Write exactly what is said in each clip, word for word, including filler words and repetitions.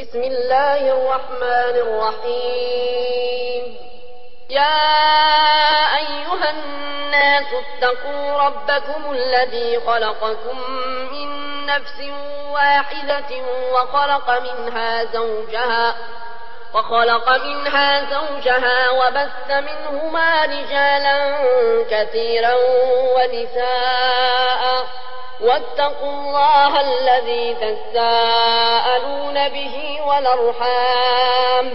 بسم الله الرحمن الرحيم. يا أيها الناس اتقوا ربكم الذي خلقكم من نفس واحدة وخلق منها زوجها وخلق منها زوجها وبث منهما رجالا كثيرا ونساء واتقوا الله الذي تساءلون به والأرحام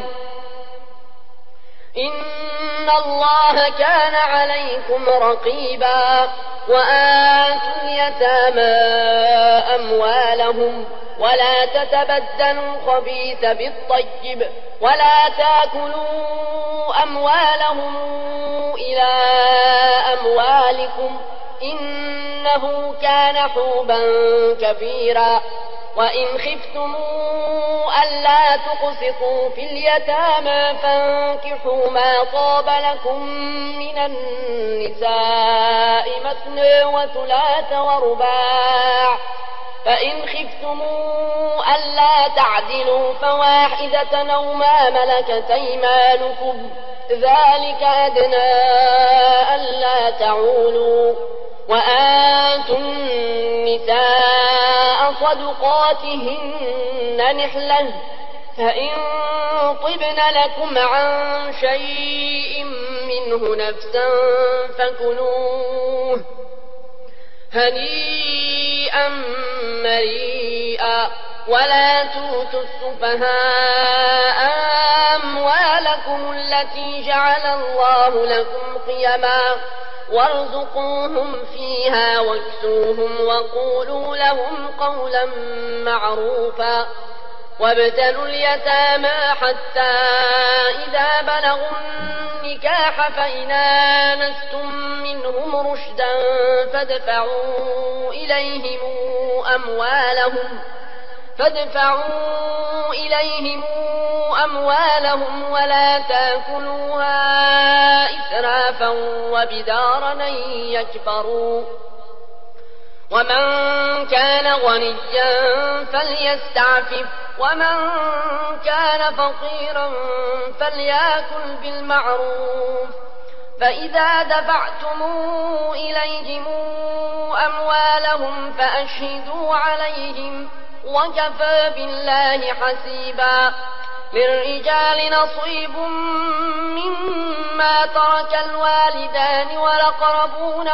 إن الله كان عليكم رقيبا. وآتوا اليتامى أموالهم ولا تتبدلوا الخبيث بالطيب ولا تاكلوا أموالهم إلى أموالكم إنه كان حوبا كبيرا. وإن خفتموا ألا تقسطوا في اليتامى فانكحوا ما طاب لكم من النساء مثنى وثلاث ورباع فإن خفتموا ألا تعدلوا فواحدة أو ما ملكت أيمانكم ذلك أدنى ألا تعولوا. وآتوا النساء صدقاتهن نحلة فإن طبن لكم عن شيء منه نفسا فكلوه هنيئا مريئا. ولا توتوا السفهاء أموالكم التي جعل الله لكم قيما وارزقوهم فيها واكسوهم وقولوا لهم قولا معروفا. وابتلوا اليتامى حتى إذا بلغوا النكاح فإن آنستم منهم رشدا فادفعوا إليهم أموالهم فادفعوا إليهم أموالهم ولا تأكلوها إسرافا وبدارا أن يكبروا. ومن كان غنيا فليستعفف ومن كان فقيرا فليأكل بالمعروف. فإذا دفعتم إليهم أموالهم فأشهدوا عليهم وكفى بالله حسيبا. للرجال نصيب مما ترك الوالدان والأقربون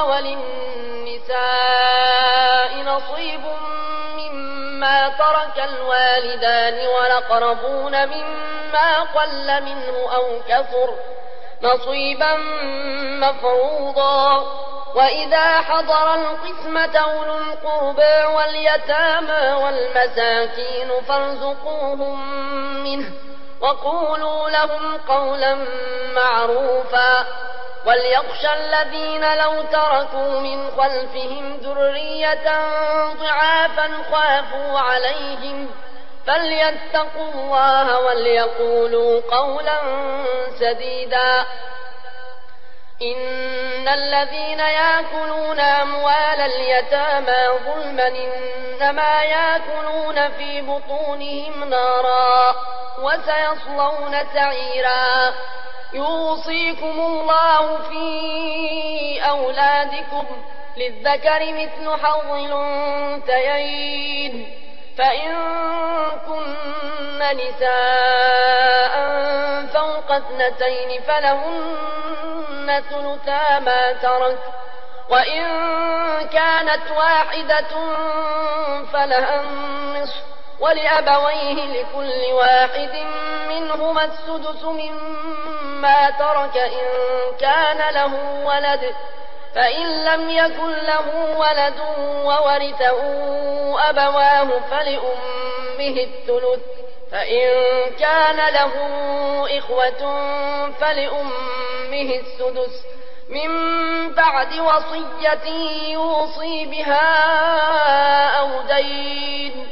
وللنساء نصيب مما ترك الوالدان والأقربون مما قل منه أو كثر نصيبا مفروضا. وإذا حضر القسمة أولو القربى واليتامى والمساكين فارزقوهم منه وقولوا لهم قولا معروفا. وليخشى الذين لو تركوا من خلفهم ذرية ضعافا خافوا عليهم فليتقوا الله وليقولوا قولا سديدا. إن الذين يأكلون أموال اليتامى ظلما إنما يأكلون في بطونهم نارا وسيصلون سعيرا. يوصيكم الله في أولادكم للذكر مثل حظ الأنثيين فإن كن نساء فوق اثنتين فلهن ثلثا ما ترك وإن كانت واحدة فلها النصف ولأبويه لكل واحد منهما السدس مما ترك إن كان له ولد فإن لم يكن له ولد وورثه أبواه فلأمه الثلث فإن كان له إخوة فلأمه السدس من بعد وصية يوصي بها أو دين.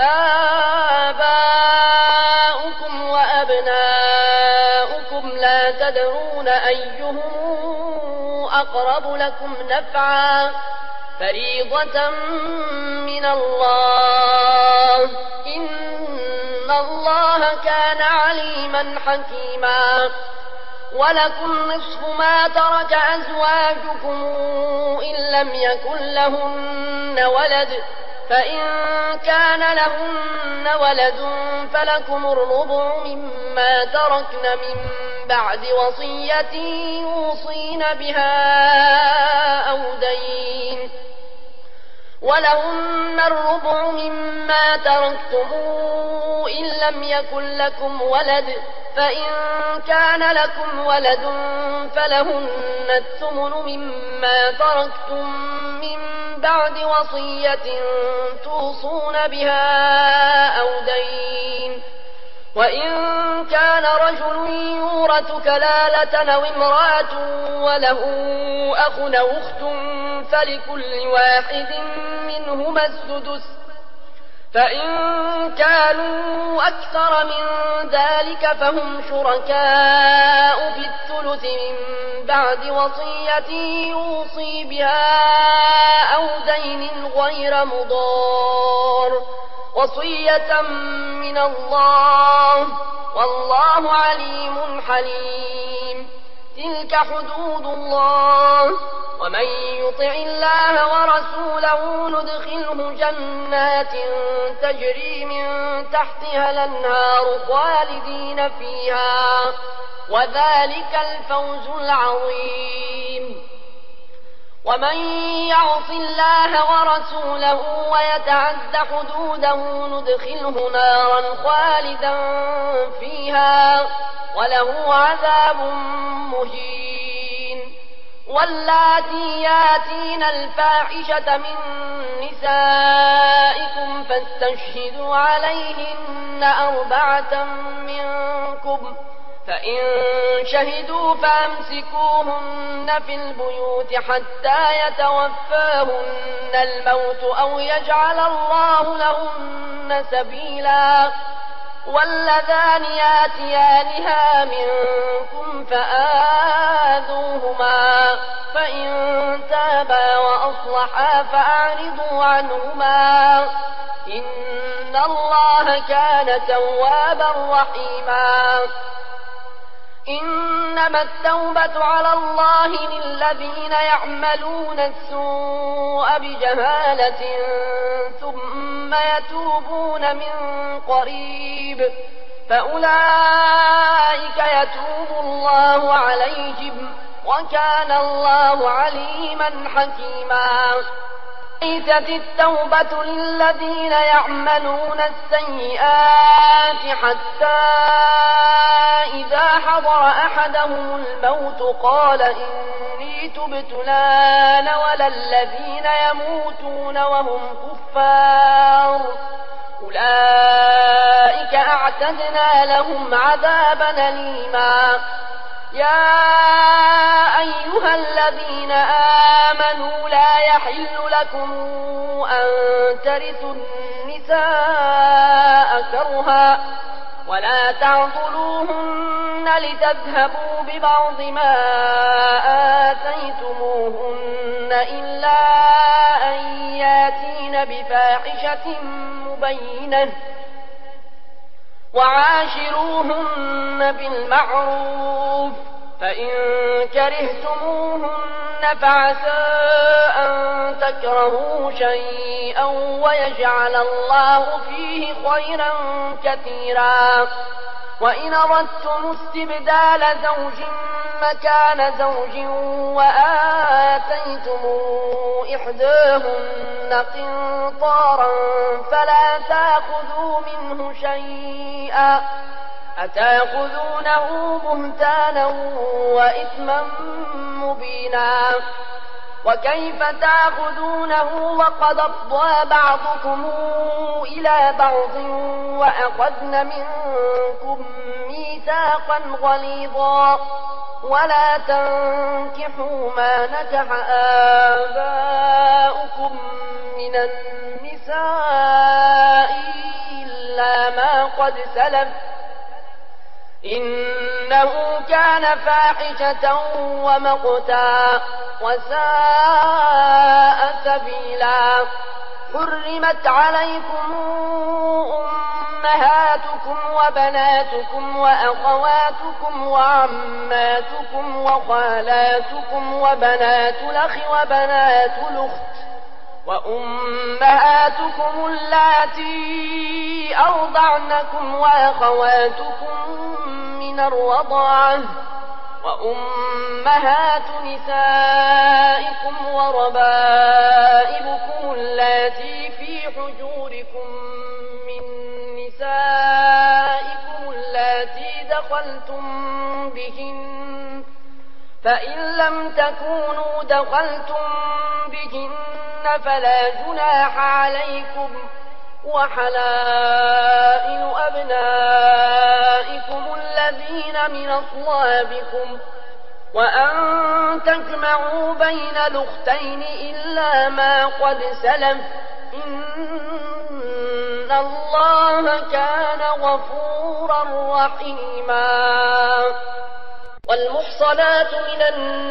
آباؤكم وأبناؤكم لا تدرون أيهم أقرب لكم نفعا فريضة من الله إن الله كان عليما حكيما. ولكم نصف ما ترك أزواجكم إن لم يكن لهن ولد، فإن كان لهن ولد فلكم الربع مما تركن من بعد وصية يوصين بها أو دين، ولهن الربع مما تركتم إن لم يكن لكم ولد، فإن كان لكم ولد فلهن الثمن مما تركتم من بعد وصية توصون بها أو دين. وإن كان رجل يورث كلالة أو امرأة وله أخ أو أخت فلكل واحد منهما السدس، فإن كانوا أكثر من ذلك فهم شركاء في الثلث من بعد وصية يوصي بها أو دين غير مضار، وصية من الله والله عليم حليم. تلك حدود الله، ومن يطع الله ورسوله ندخله جنات تجري من تحتها الأنهار خالدين فيها، وذلك الفوز العظيم. ومن يعص الله ورسوله ويتعد حدوده ندخله نارا خالدا فيها وله عذاب مهين. واللاتي ياتين الفاحشة من نسائكم فاستشهدوا عليهن أربعة منكم، فإن شهدوا فأمسكوهن في البيوت حتى يتوفاهن الموت أو يجعل الله لهن سبيلا. واللذان ياتيانها منكم فآذوهما، فإن تابا وأصلحا فأعرضوا عنهما، إن الله كان توابا رحيما. إنما التوبة على الله للذين يعملون السوء بجهالة ثم يتوبون من قريب فأولئك يتوب الله عليهم، وكان الله عليما حكيما. ليست التوبة للذين يعملون السيئات حتى إذا حضر أحدهم الموت قال إني تبت الآن، ولا الذين يموتون وهم كفار أولئك أعتدنا لهم عذابا أليما. يا أيها الذين آمنوا لا يحل لكم أن ترثوا النساء كرها ولا تعضلوهن لتذهبوا ببعض ما آتيتموهن إلا أن ياتين بفاحشة مبينة، وعاشروهن بالمعروف، فإن كرهتموهن فعسى أن تكرهوا شيئا ويجعل الله فيه خيرا كثيرا. وإن أردتم استبدال زوج مكان زوج وآتيتم إحداهن قنطارا فلا تأخذوا منه شيئا، أتأخذونه بهتانا وإثما مبينا. وكيف تأخذونه وقد أفضى بعضكم إلى بعض وأخذن منكم ميثاقا غليظا. ولا تنكحوا ما نكح آباؤكم من النساء إلا ما قد سلف إنه كان فاحشة ومقتا وساء سبيلا. حرمت عليكم أمهاتكم وبناتكم وأخواتكم وعماتكم وخالاتكم وبنات الأخ وبنات الأخت وأمهاتكم اللاتي أرضعنكم وأخواتكم من الرضاعة وأمهات نسائكم وربائبكم اللاتي في حجوركم من نسائكم اللاتي دخلتم بهن فإن لم تكونوا دخلتم بهن فلا جناح عليكم وحلائل أبنائكم الذين من أصلابكم وأن تجمعوا بين الأختين إلا ما قد سلف إن الله كان غفورا رحيما. والمحصنات من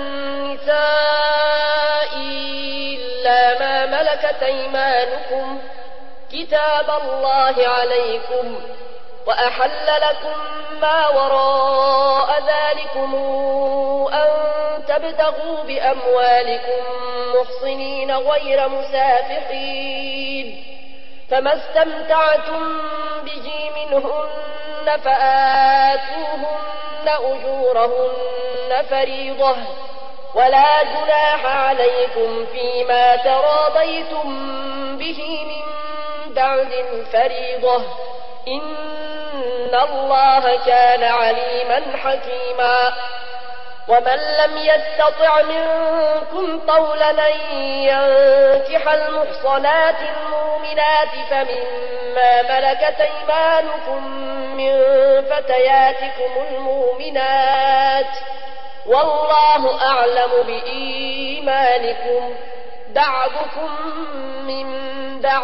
النساء إلا ما ملكت أيمانكم كتاب الله عليكم وأحل لكم ما وراء ذلكم أن تبتغوا بأموالكم محصنين غير مسافحين فما استمتعتم به منهن فآتوهن أجورهن فريضة ولا جناح عليكم فيما تراضيتم به من بعد الفريضة إن الله كان عليما حكيما. ومن لم يستطع منكم طولا أن ينكح المحصنات المؤمنات فمما ملكت أيمانكم من فتياتكم المؤمنات والله أعلم بإيمانكم بعضكم من بعض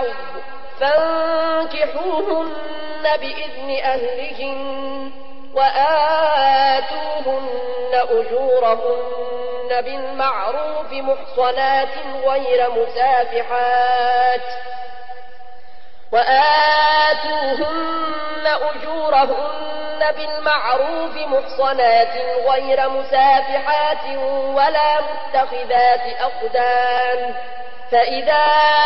فانكحوهن بإذن أهلهن وآتوهن أجورهن بالمعروف محصنات غير مسافحات وآتوهن أجورهن بالمعروف محصنات غير مسافحات ولا متخذات أخدان فإذا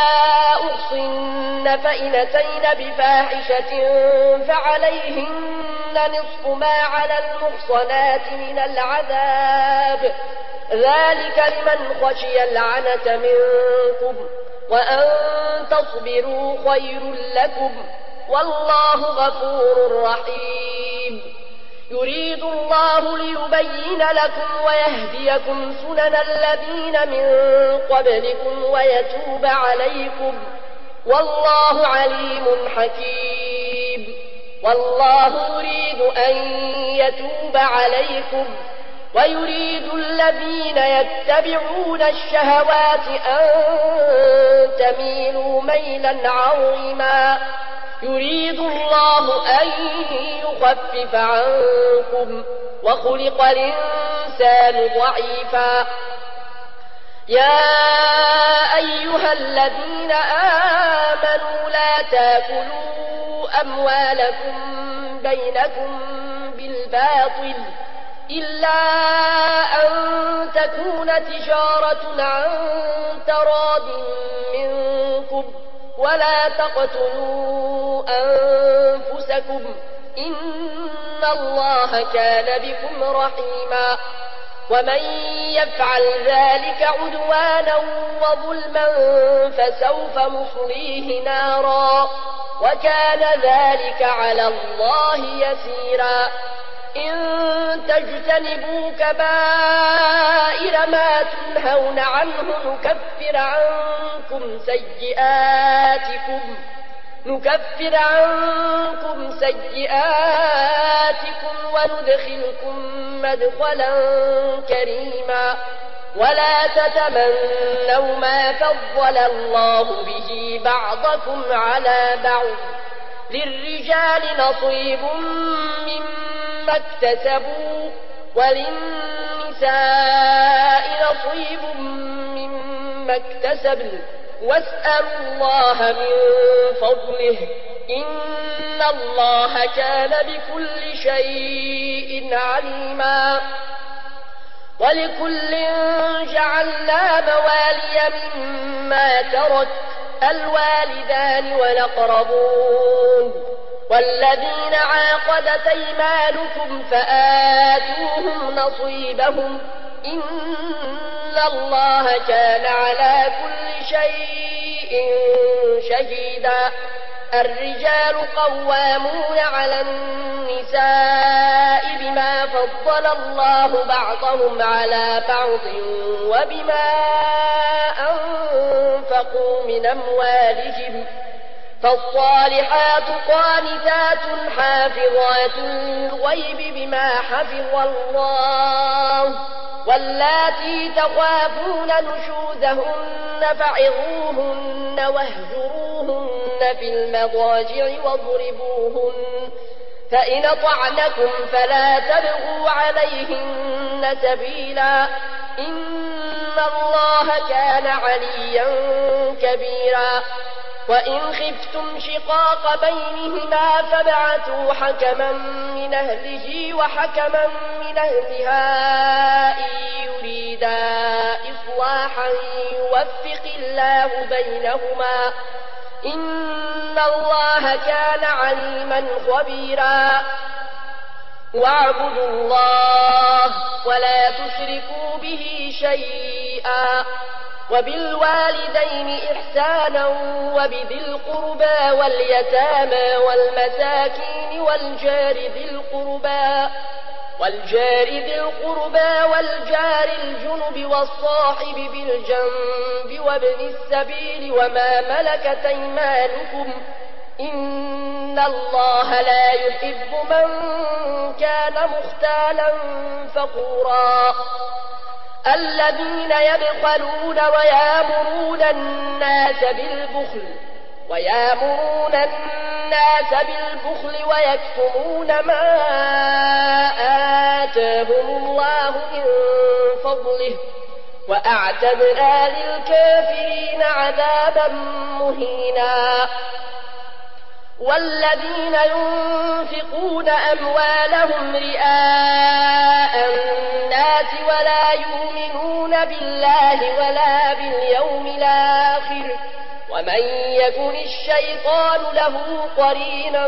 أحصن فإن أتين بفاحشة فعليهن نصف ما على المحصنات من العذاب ذلك لمن خشي العنة منكم وأن تصبروا خير لكم والله غفور رحيم. يريد الله ليبين لكم ويهديكم سنن الذين من قبلكم ويتوب عليكم والله عليم حكيم. والله يريد أن يتوب عليكم ويريد الذين يتبعون الشهوات أن تميلوا ميلا عظيما. يريد الله أن يخفف عنكم وخلق الإنسان ضعيفا. يا أيها الذين آمنوا لا تاكلوا أموالكم بينكم بالباطل إلا أن تكون تجارة عن تراض منكم ولا تقتلوا أنفسكم إن الله كان بكم رحيما. ومن يفعل ذلك عدوانا وظلما فسوف نصليه نارا وكان ذلك على الله يسيرا. إن تجتنبوا كبائر ما تنهون عنه نكفر عنكم سيئاتكم نكفر عنكم سيئاتكم وندخلكم مدخلا كريما. ولا تتمنوا ما فضل الله به بعضكم على بعض للرجال نصيب مما اكتسبوا وللنساء نصيب مما اكتسبن واسألوا الله من فضله إن الله كان بكل شيء عليما ولكل جعلنا موالي مما ترك الوالدان والأقربون والذين عاقدت أيمانكم فآتوهم نصيبهم إن الله كان على كل شيء شهيدا الرجال قوامون على النساء بما فضل الله بعضهم على بعض وبما أنفقوا من أموالهم فالصالحات قانتات حافظات للغيب بما حفظ الله واللاتي تخافون نشوزهن فعظوهن واهجروهن في المضاجع واضربوهن فإن طعنكم فلا تبغوا عليهن سبيلا إن الله كان عليا كبيرا وإن خفتم شقاق بينهما فابعثوا حكما من أهله وحكما من أهلها إن يريدا إصلاحا يوفق الله بينهما إن الله كان عليما خبيرا واعبدوا الله ولا تشركوا به شيئا وبالوالدين إحسانا وبذي القربى واليتامى والمساكين والجار ذي القربى والجار ذي القربى والجار الجنب والصاحب بالجنب وابن السبيل وما ملكت أيمانكم إن الله لا يحب من كان مختالا فخورا الذين يبخلون ويامرون الناس بالبخل ويامرون الناس بالبخل ويكتمون ما آتاهم الله من فضله وأعتدنا للكافرين عذابا مهينا والذين ينفقون أموالهم رئاء الناس ولا يؤمنون بالله ولا باليوم الآخر ومن يكن الشيطان له قرينا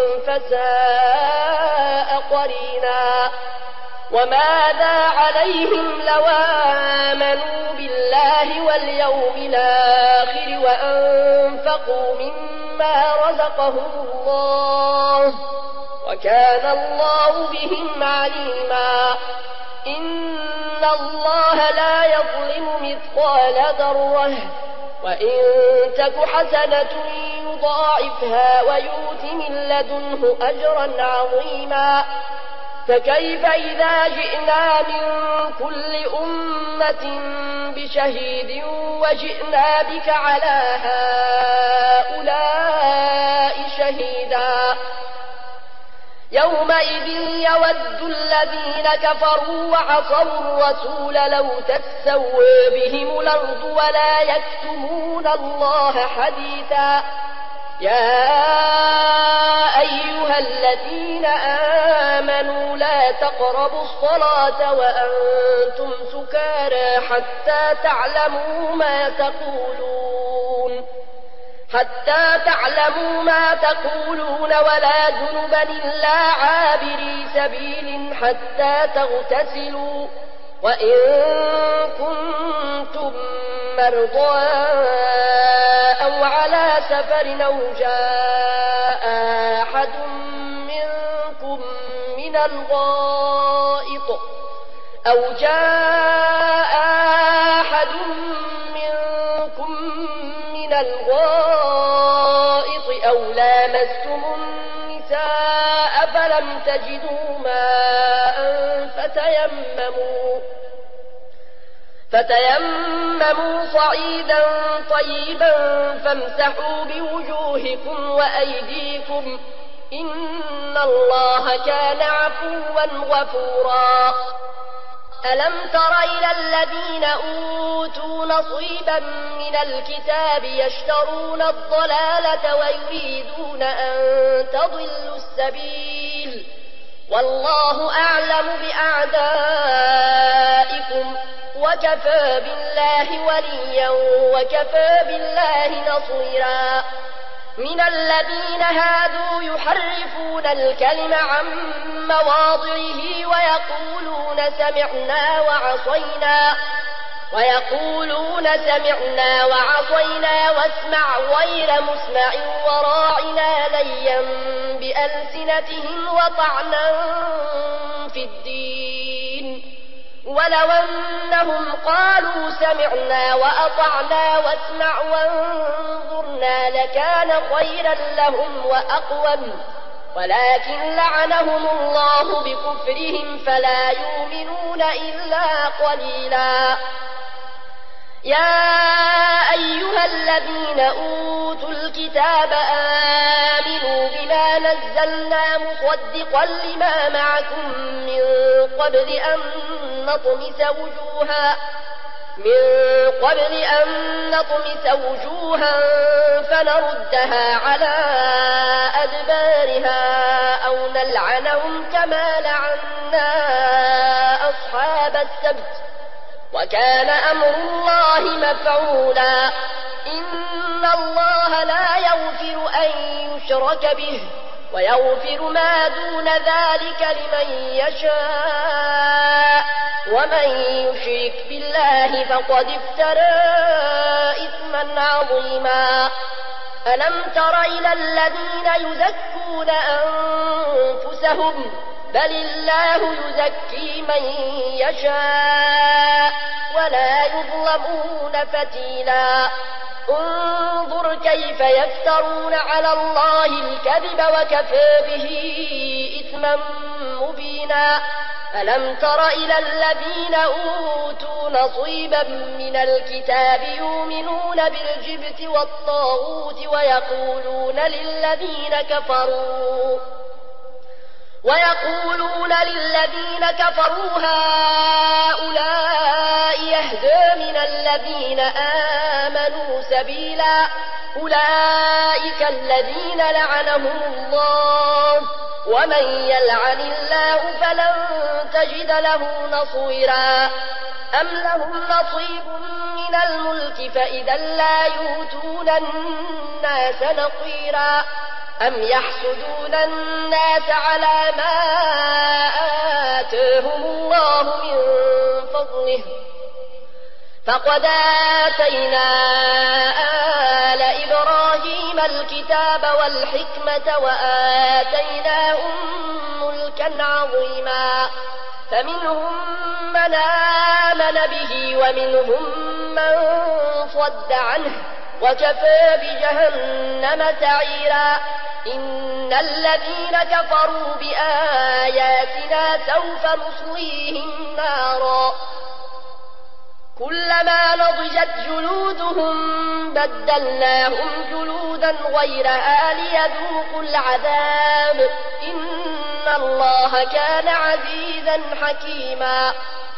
فساء قرينا وماذا عليهم لو آمنوا بالله واليوم الآخر وأنفقوا مما رزقهم الله وكان الله بهم عليما إن الله لا يظلم مثقال ذرة وإن تك حسنة يضاعفها ويؤت من لدنه أجرا عظيما فكيف إذا جئنا من كل أمة بشهيد وجئنا بك على هؤلاء شهيدا يومئذ يود الذين كفروا وعصوا الرسول لو تسوى بهم الأرض ولا يكتمون الله حديثا يا أيها الذين آمنوا لا تقربوا الصلاة وأنتم سكارى حتى تعلموا ما تقولون حتى تعلموا ما تقولون ولا جنبا إلا عابري سبيل حتى تغتسلوا وإن كنتم مرضى أو على سفر أو جاء أحد منكم من الغائط أو جاء أحد منكم من الغائط أو لامستم النساء فلم تجدوا ماء فتيمموا فتيمموا صعيدا طيبا فامسحوا بوجوهكم وأيديكم إن الله كان عفوا غفورا ألم تر إلى الذين أوتوا نصيبا من الكتاب يشترون الضلالة ويريدون أن تضلوا السبيل والله أعلم بأعدائكم وكفى بالله وليا وكفى بالله نصيرا من الذين هادوا يحرفون الكلم عن مواضعه ويقولون سمعنا وعصينا ويقولون سمعنا وعصينا واسمع غير مسمع وراعنا ليا بألسنتهم وطعنا في الدين ولو أنهم قالوا سمعنا وأطعنا واسمع وانظرنا لكان خيرا لهم وأقوم ولكن لعنهم الله بكفرهم فلا يؤمنون إلا قليلا يا أيها الذين أوتوا الكتاب آمنوا بما نزلنا مصدقا لما معكم من قبل أن نطمس وجوها من قبل أن نطمس وجوها فنردها على أدبارها أو نلعنهم كما لعنا أصحاب السبت وكان أمر الله مفعولا إن الله لا يغفر أن يشرك به ويغفر ما دون ذلك لمن يشاء ومن يشرك بالله فقد افترى إثما عظيما ألم تر إلى الذين يزكون أنفسهم بل الله يزكي من يشاء ولا يظلمون فتيلا انظر كيف يفترون على الله الكذب وكفى به إثما مبينا ألم تر إلى الذين أوتوا نصيبا من الكتاب يؤمنون بالجبت والطاغوت ويقولون للذين كفروا ويقولون للذين كفروا هؤلاء يهدى من الذين آمنوا سبيلا أولئك الذين لعنهم الله ومن يلعن الله فلن تجد له نصيرا أم لهم نصيب من الملك فإذا لا يؤتون الناس نقيرا أم يحسدون الناس على ما آتاهم الله من فضله فقد آتينا آل إبراهيم الكتاب والحكمة وآتيناهم ملكا عظيما فمنهم من آمن به ومنهم من صد عنه وكفى بجهنم سعيرا إن الذين كفروا بآياتنا سوف نصليهم نارا كلما نضجت جلودهم بدلناهم جلودا غيرها ليذوقوا العذاب إن الله كان عزيزا حكيما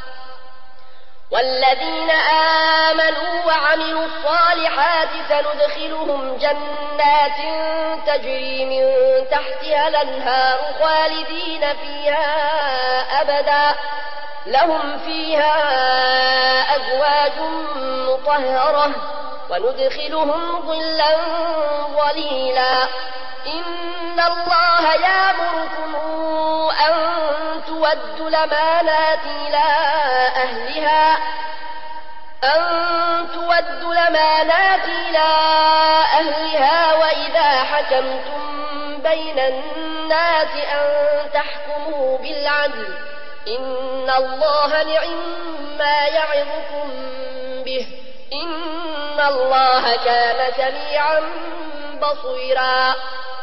والذين آمنوا وعملوا الصالحات سندخلهم جنات تجري من تحتها الأنهار خالدين فيها أبدا لهم فيها أزواج مطهرة وندخلهم ظلا ظليلا إن الله يأمركم أن تودوا الأمانات إلى أهلها أن تودوا الأمانات إلى أهلها وإذا حكمتم بين الناس أن تحكموا بالعدل إن الله نعما يعظكم به إن الله كان سميعا بصيرا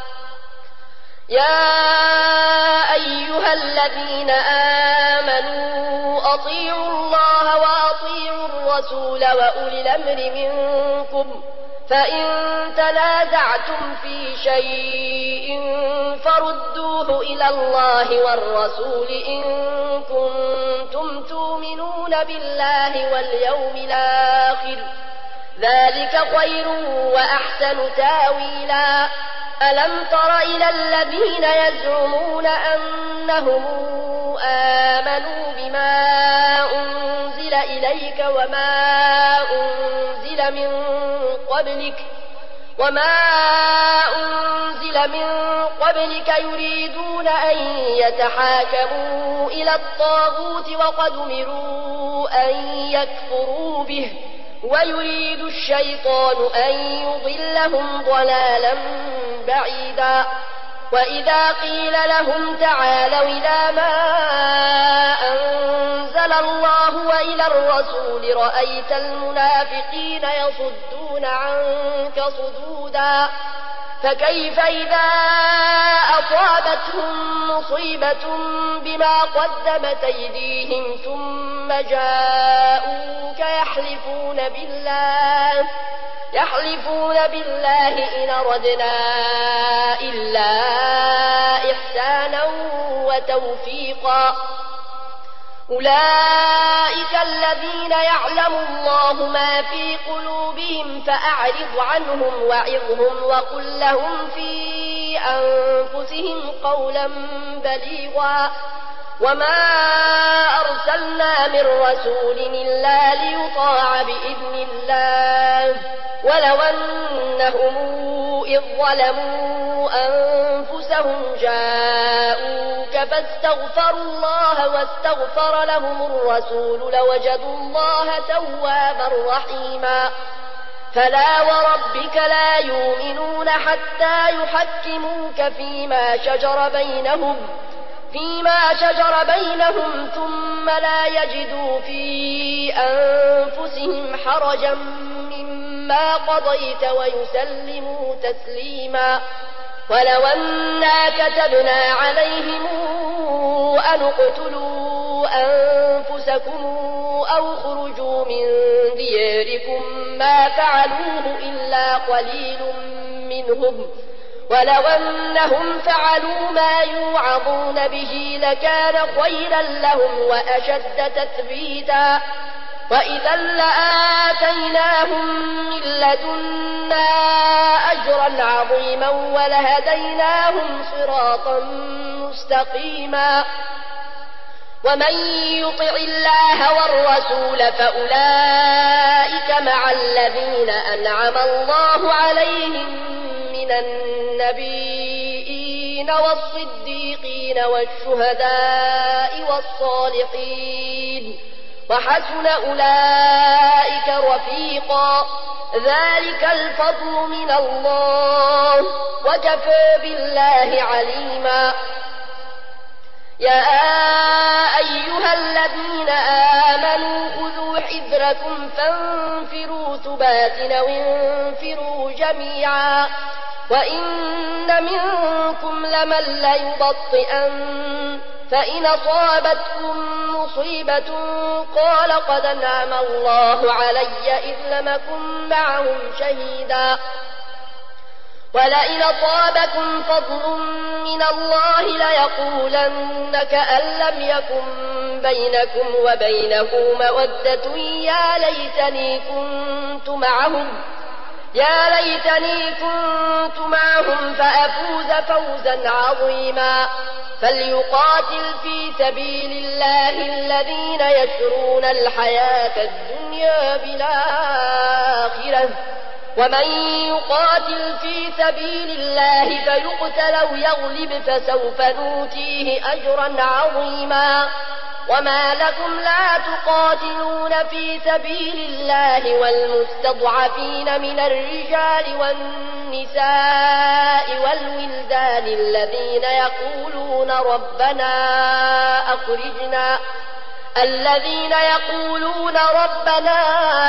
يا أيها الذين آمنوا أطيعوا الله وأطيعوا الرسول وأولي الأمر منكم فإن تنازعتم في شيء فردوه إلى الله والرسول إن كنتم تؤمنون بالله واليوم الآخر، ذلك خير وأحسن تاويلا. ألم تر إلى الذين يزعمون أنهم آمنوا بما أنزل إليك وما أنزل من قبلك وما أنزل من قبلك يريدون أن يتحاكموا إلى الطاغوت وقد أمروا أن يكفروا به ويريد الشيطان أن يضلهم ضلالا بعيدا. وإذا قيل لهم تعالوا إلى ما أنزل الله وإلى الرسول رأيت المنافقين يصدون عنك صدودا. فكيف إذا أصابتهم مصيبة بما قدمت أيديهم ثم جاءوك يحلفون بالله يحلفون بالله إن أردنا إلا إحسانا وتوفيقا. أولئك الذين يعلم الله ما في قلوبهم فأعرض عنهم وعظهم وقل لهم في أنفسهم قولا بليغا. وما أرسلنا من رسول إلا ليطاع بإذن الله ولو أنهم إذ ظلموا أنفسهم جاءوك فاستغفروا الله واستغفر لهم الرسول لوجدوا الله توابا رحيما. فلا وربك لا يؤمنون حتى يحكموك فيما شجر بينهم فيما شجر بينهم ثم لا يجدوا في أنفسهم حرجا مما قضيت ويسلموا تسليما. ولو أنا كتبنا عليهم أن اقتلوا أنفسكم أو خرجوا من دياركم ما فعلوه إلا قليل منهم ولو أنهم فعلوا ما يوعظون به لكان خيرا لهم وأشد تثبيتا. وإذا لآتيناهم من لدنا أجرا عظيما ولهديناهم صراطا مستقيما. ومن يطع الله والرسول فأولئك مع الذين أنعم الله عليهم من النبيين والصديقين والشهداء والصالحين وحسن أولئك رفيقا. ذلك الفضل من الله وكفى بالله عليما. يا أيها الذين آمنوا خذوا حذركم فانفروا ثبات أو انفروا جميعا وإن منكم لمن ليبطئن فإن أصابتكم مصيبة قال قد أنعم الله علي إذ لم أكن معهم شهيدا. ولئن أصابكم فضل من الله ليقولن كأن لم يكن بينكم وبينه مودة يا ليتني كنت معهم يا ليتني كنت معهم فأفوز فوزا عظيما. فليقاتل في سبيل الله الذين يشرون الحياة الدنيا بالآخرة ومن يقاتل في سبيل الله فيقتل أو يغلب فسوف نؤتيه أجرا عظيما. وما لكم لا تقاتلون في سبيل الله والمستضعفين من الرجال والنساء والولدان الذين يقولون ربنا أخرجنا الذين يقولون ربنا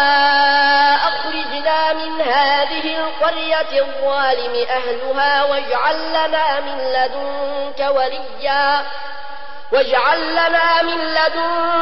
أخرجنا من هذه القرية الظالم أهلها واجعل لنا من لدنك وليا واجعل لنا من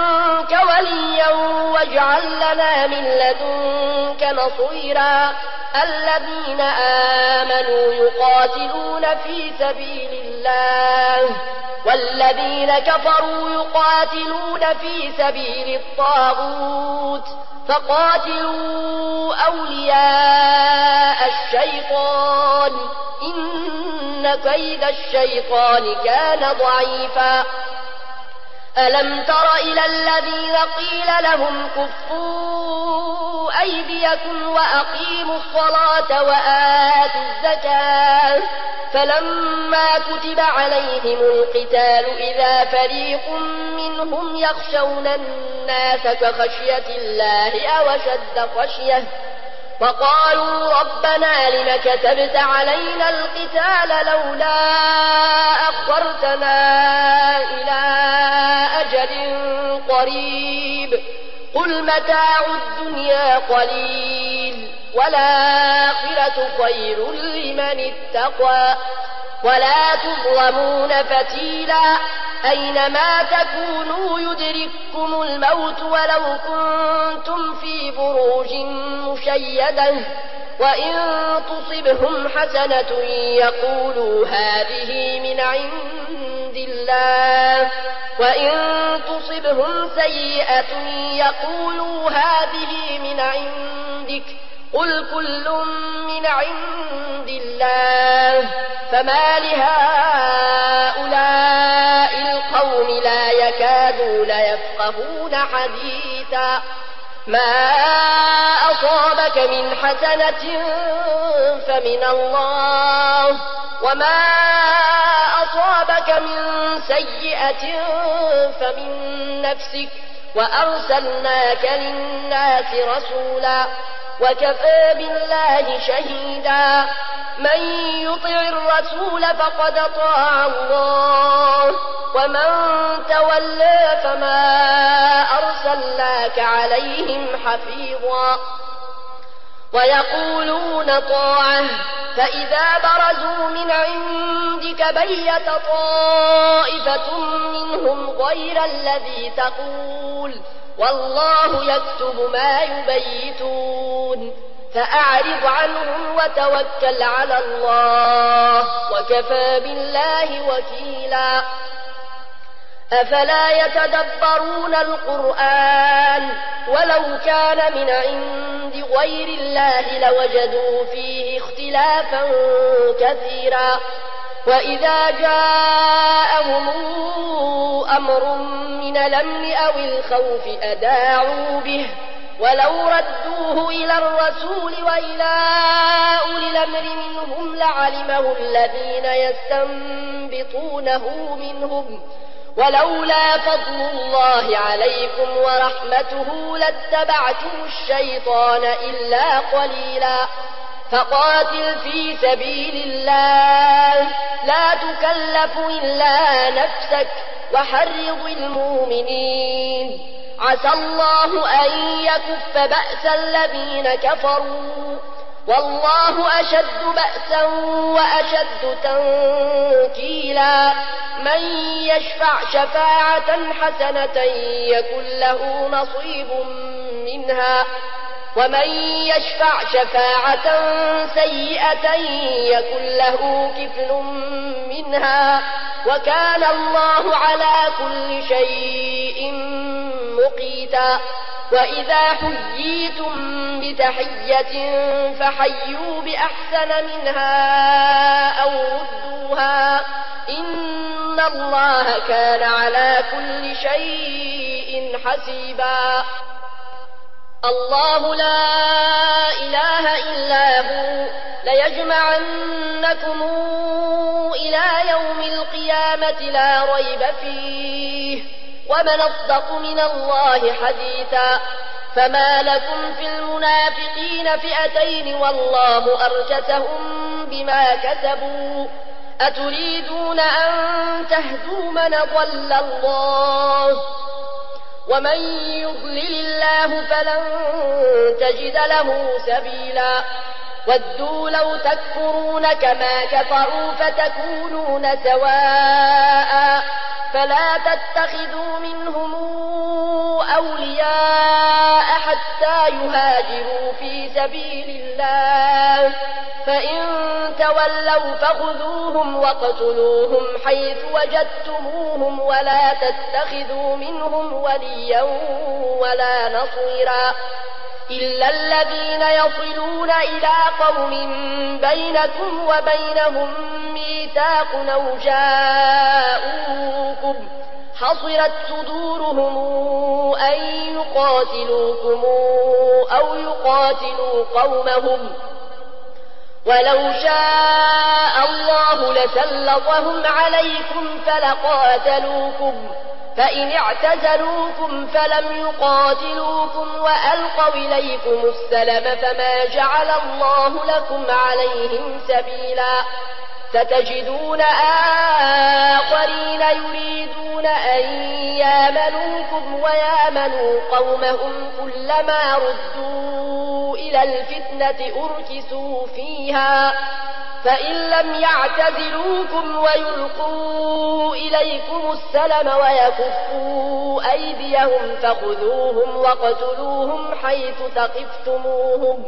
لدنك وليا واجعل لنا من لدنك نصيرا. الذين آمنوا يقاتلون في سبيل الله والذين كفروا يقاتلون في سبيل الطاغوت فقاتلوا أولياء الشيطان إن كيد الشيطان كان ضعيفا ألم تر إلى الذين قيل لهم كفوا أيديكم وأقيموا الصلاة وآتوا الزكاة فلما كتب عليهم القتال إذا فريق منهم يخشون الناس كخشية الله أو أشد خشية وقالوا ربنا لم كتبت علينا القتال لولا أخرتنا إلى أجل قريب قل متاع الدنيا قليل والآخرة خير لمن اتقى ولا تظلمون فتيلا أينما تكونوا يدرككم الموت ولو كنتم في بروج مشيدة وإن تصبهم حسنة يقولوا هذه من عند الله وإن تصبهم سيئة يقولوا هذه من عندك قل كل من عند الله فما لهؤلاء القوم لا يكادون يفقهون حديثا ما أصابك من حسنة فمن الله وما أصابك من سيئة فمن نفسك وأرسلناك للناس رسولا وكفى بالله شهيدا من يطع الرسول فقد طاع الله ومن تولى فما أرسلناك عليهم حفيظا ويقولون طاعة فإذا برزوا من عندك بيت طائفة منهم غير الذي تقول والله يكتب ما يبيتون فأعرض عنهم وتوكل على الله وكفى بالله وكيلا أفلا يتدبرون القرآن ولو كان من عند غير الله لوجدوا فيه اختلافا كثيرا وإذا جاءهم أمر من الأمن أو الخوف أذاعوا به ولو ردوه إلى الرسول وإلى أولي الأمر منهم لعلمه الذين يستنبطونه منهم ولولا فضل الله عليكم ورحمته لاتبعتم الشيطان إلا قليلا فقاتل في سبيل الله لا تكلف إلا نفسك وحرض المؤمنين عسى الله أن يكف بأس الذين كفروا والله أشد بأسا وأشد تنكيلا من يشفع شفاعة حسنة يكن له نصيب منها ومن يشفع شفاعة سيئة يكن له كفل منها وكان الله على كل شيء مقيتا وإذا حييتم بتحية فحيوا بأحسن منها أو ردوها إن الله كان على كل شيء حسيبا الله لا إله إلا هو ليجمعنكم إلى يوم القيامة لا ريب فيه ومن أصدق من الله حديثا فما لكم في المنافقين فئتين والله أركسهم بما كسبوا أتريدون أن تهدوا من ضل الله ومن يضلل الله فلن تجد له سبيلا ودوا لو تكفرون كما كفروا فتكونون سواء فلا تتخذوا منهم أولياء حتى يهاجروا في سبيل الله، فإن تولوا فخذوهم واقتلوهم حيث وجدتموهم ولا تتخذوا منهم وليا ولا نصيرا إلا الذين يصلون إلى قوم بينكم وبينهم ميثاق أو جاءوكم حصرت صدورهم أن يقاتلوكم أو يقاتلوا قومهم، ولو شاء الله لسلطهم عليكم فلقاتلوكم، فإن اعتزلوكم فلم يقاتلوكم وألقوا إليكم السلم فما جعل الله لكم عليهم سبيلا. ستجدون آخرين يريدون أن يامنوكم ويامنوا قومهم كلما ردوا إلى الفتنة أركسوا فيها، فإن لم يعتزلوكم ويلقوا إليكم السلم ويكفوا أيديهم فخذوهم واقتلوهم حيث ثقفتموهم،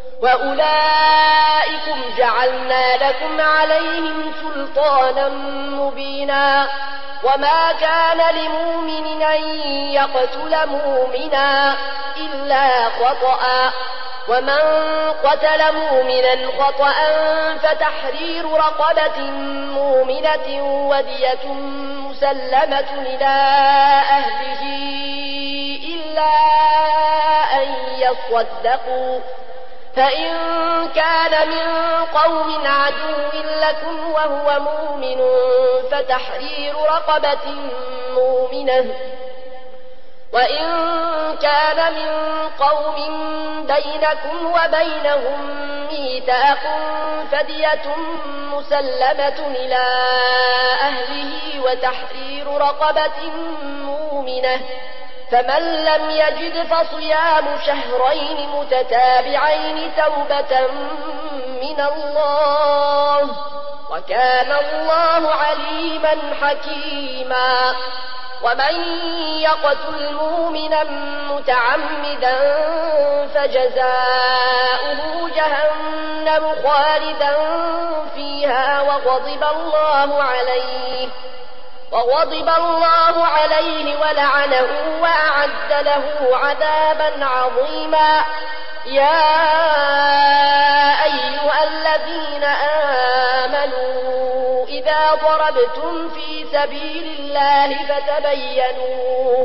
وأولئكم جعلنا لكم عليهم سلطانا مبينا. وما كان لمؤمن أن يقتل مؤمنا إلا خطأ، ومن قتل مؤمنا خطأ فتحرير رقبة مؤمنة ودية مسلمة إلى أهله إلا أن يصدقوا، فإن كان من قوم عدو لكم وهو مؤمن فتحرير رقبة مؤمنة، وإن كان من قوم بينكم وبينهم ميثاق فدية مسلمة إلى أهله وتحرير رقبة مؤمنة، فمن لم يجد فصيام شهرين متتابعين توبة من الله، وكان الله عليما حكيما. ومن يقتل مؤمنا متعمدا فجزاؤه جهنم خالدا فيها وغضب الله عليه وغضب الله عليه ولعنه وأعد له عذابا عظيما. يا أيها الذين آمنوا إذا ضربتم في سبيل الله فتبينوا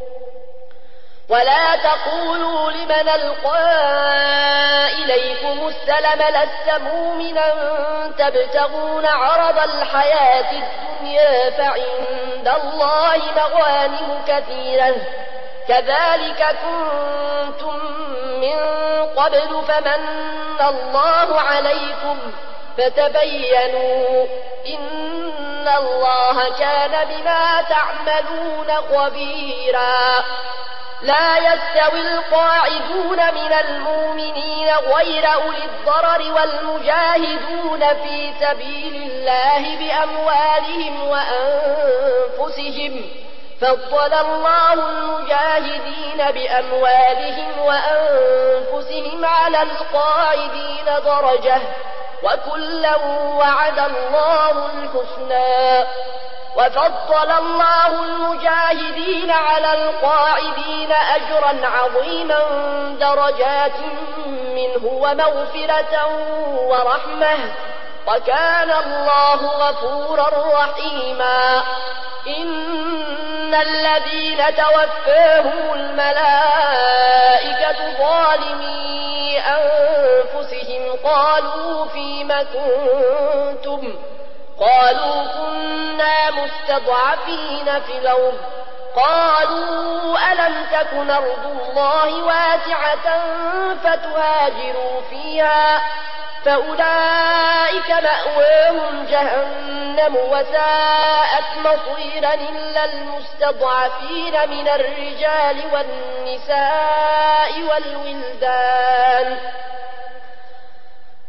ولا تقولوا لمن ألقى إليكم السلم لست مؤمنا تبتغون عرض الحياة الدنيا فعند الله مغانم كثيرة كذلك كنتم من قبل فمن الله عليكم فتبينوا إن الله كان بما تعملون خبيرا. لا يستوي القاعدون من المؤمنين غير أولي الضرر والمجاهدون في سبيل الله بأموالهم وأنفسهم، فضل الله المجاهدين بأموالهم وأنفسهم على القاعدين درجة، وكلا وعد الله الحسنى. وفضل الله المجاهدين على القاعدين أجرا عظيما درجات منه ومغفرة ورحمة، وكان الله غفورا رحيما. إن الذين توفاهم الملائكة ظالمي أنفسهم قالوا فيم كنتم قالوا كنا مستضعفين في الأرض قالوا ألم تكن أرض الله واسعة فتهاجروا فيها فأولئك مأواهم جهنم وساءت مصيرا إلا المستضعفين من الرجال والنساء والولدان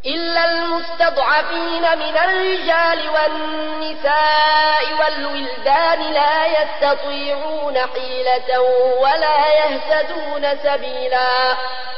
إلا المستضعفين من الرجال والنساء والولدان لا يستطيعون حيلة ولا يهتدون سبيلا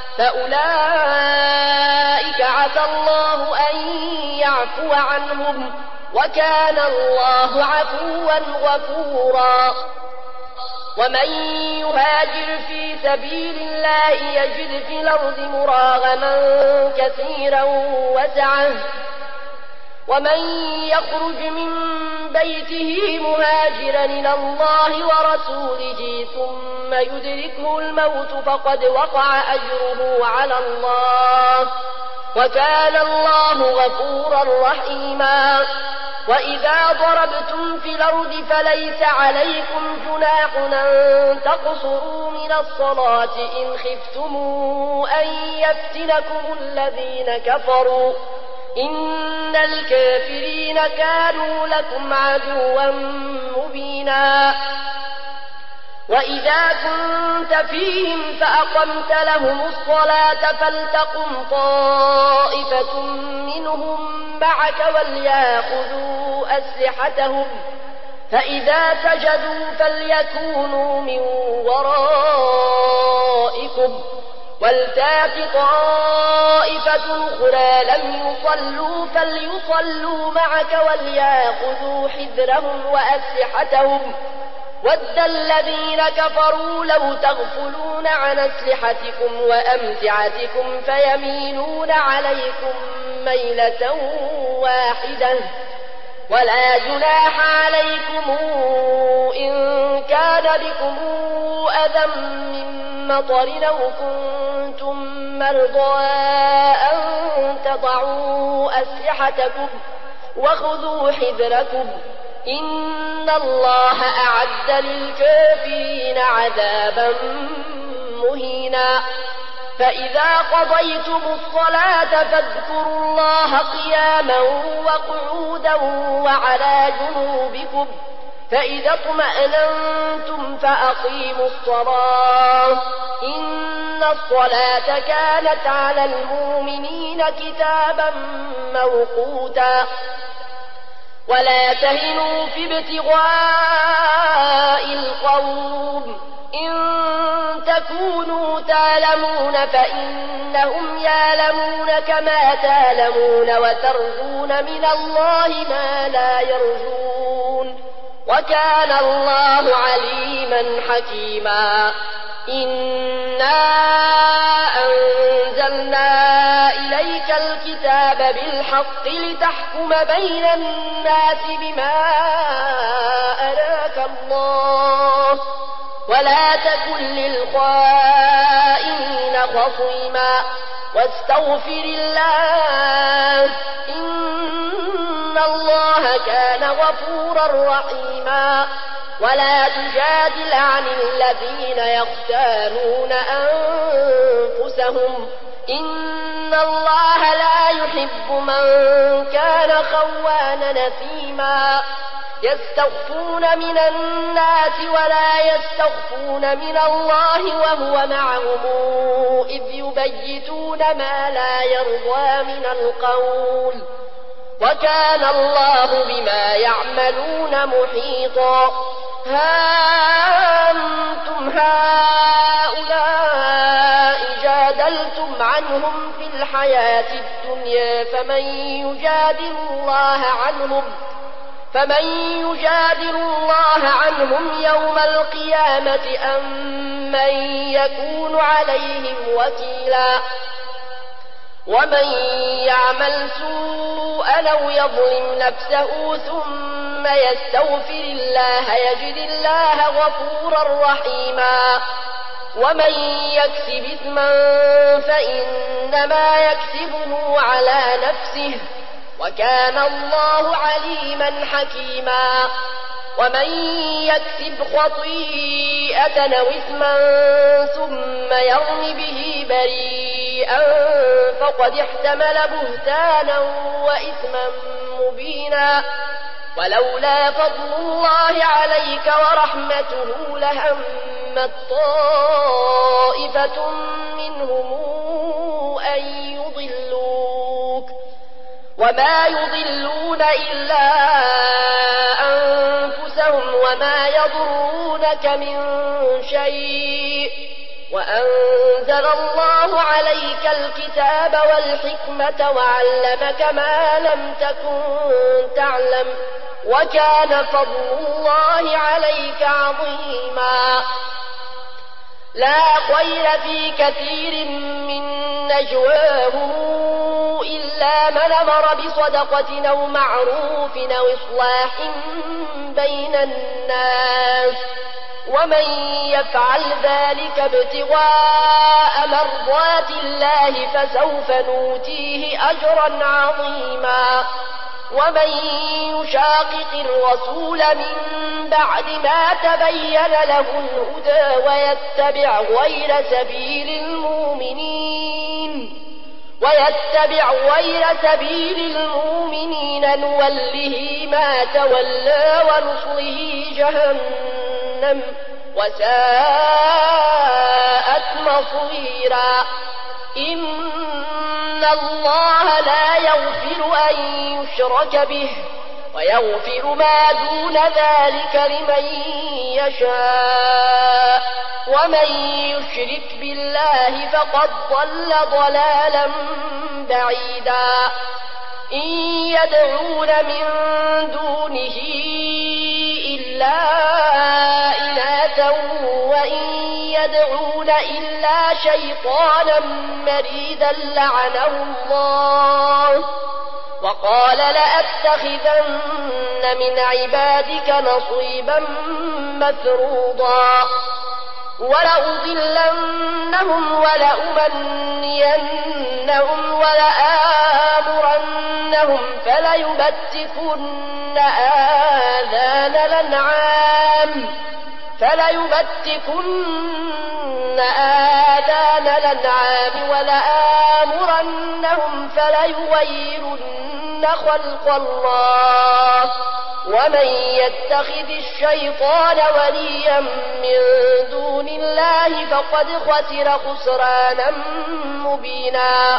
فأولئك عسى الله أن يعفو عنهم وكان الله عفوا غفورا ومن يهاجر في سبيل الله يجد في الأرض مراغما كثيرا وسعة ومن يخرج من بيته مهاجرا إلى الله ورسوله ثم يدركه الموت فقد وقع أجره على الله وكان الله غفورا رحيما وإذا ضربتم في الأرض فليس عليكم جناح أن تقصروا من الصلاة إن خفتم أن يفتنكم الذين كفروا إن الكافرين كانوا لكم عدوا مبينا وإذا كنت فيهم فأقمت لهم الصلاة فلتقم طائفة منهم معك وليأخذوا أسلحتهم فإذا سجدوا فليكونوا من ورائكم ولتأت طائفة أخرى لم يصلوا فليصلوا معك وليأخذوا حذرهم وأسلحتهم ود الذين كفروا لو تغفلون عن أسلحتكم وأمتعتكم فيميلون عليكم ميلة واحدة ولا جناح عليكم إن كان بكم أذى من مطر أو كنتم مرضى أن تضعوا أسلحتكم وخذوا حذركم إن الله أعد للكافرين عذابا مهينا فإذا قضيتم الصلاة فاذكروا الله قياما وقعودا وعلى جنوبكم فإذا اطمأننتم فأقيموا الصلاة إن الصلاة كانت على المؤمنين كتابا موقوتا ولا تهنوا في ابتغاء القوم إن تكونوا تعلمون فإنهم يعلمون كما تعلمون وترجون من الله ما لا يرجون وكان الله عليما حكيما إنا أنزلنا إليك الكتاب بالحق لتحكم بين الناس بما أراك الله ولا تكن للخائنين خصيما واستغفر الله إن الله كان غفورا رحيما ولا تجادل عن الذين يختانون أنفسهم إن الله لا يحب من كان خوانا نثيما يستخفون من الناس ولا يستخفون من الله وهو معهم إذ يبيتون ما لا يرضى من القول وكان الله بما يعملون محيطا ها أنتم هؤلاء جادلتم عنهم في الحياة الدنيا فمن يجادل الله عنهم فمن يجادل الله عنهم يوم القيامة أم من يكون عليهم وكيلا ومن يعمل سوءا أو يظلم نفسه ثم يستغفر الله يجد الله غفورا رحيما ومن يكسب إثما فإنما يكسبه على نفسه وكان الله عليما حكيما ومن يكسب خطيئة أو إثما ثم يرم به بريئا فقد احتمل بهتانا وإثما مبينا ولولا فضل الله عليك ورحمته لهمت طائفة منهم أن يضلوك وما يضلون إلا أنفسهم وما يضرونك من شيء وأنزل الله عليك الكتاب والحكمة وعلمك ما لم تكن تعلم وكان فضل الله عليك عظيما لا خير في كثير من نجواهم إلا من أمر بصدقة أو معروف أو إصلاح بين الناس ومن يفعل ذلك ابتغاء مرضات الله فسوف نؤتيه أجرا عظيما ومن يشاقق الرسول من بعد ما تبين له الهدى ويتبع غير سبيل المؤمنين ويتبع غير سبيل المؤمنين نوله ما تولى ونصله جهنم وساءت مصيرا إن الله لا يغفر أن يشرك به ويغفر ما دون ذلك لمن يشاء ومن يشرك بالله فقد ضل ضلالا بعيدا إن يدعون من دونه إلا إناثا وإن يدعون إلا شيطانا مريدا لعنه الله وقال لأتخذن من عبادك نصيبا مفروضا ولأضلنهم ولأمنينهم ولآمرنهم فليبتكن آذان الأنعام فليبتكن آذان الأنعام ولآمرنهم فليغيرن خلق الله ومن يتخذ الشيطان وليا من دون الله فقد خسر خسرانا مبينا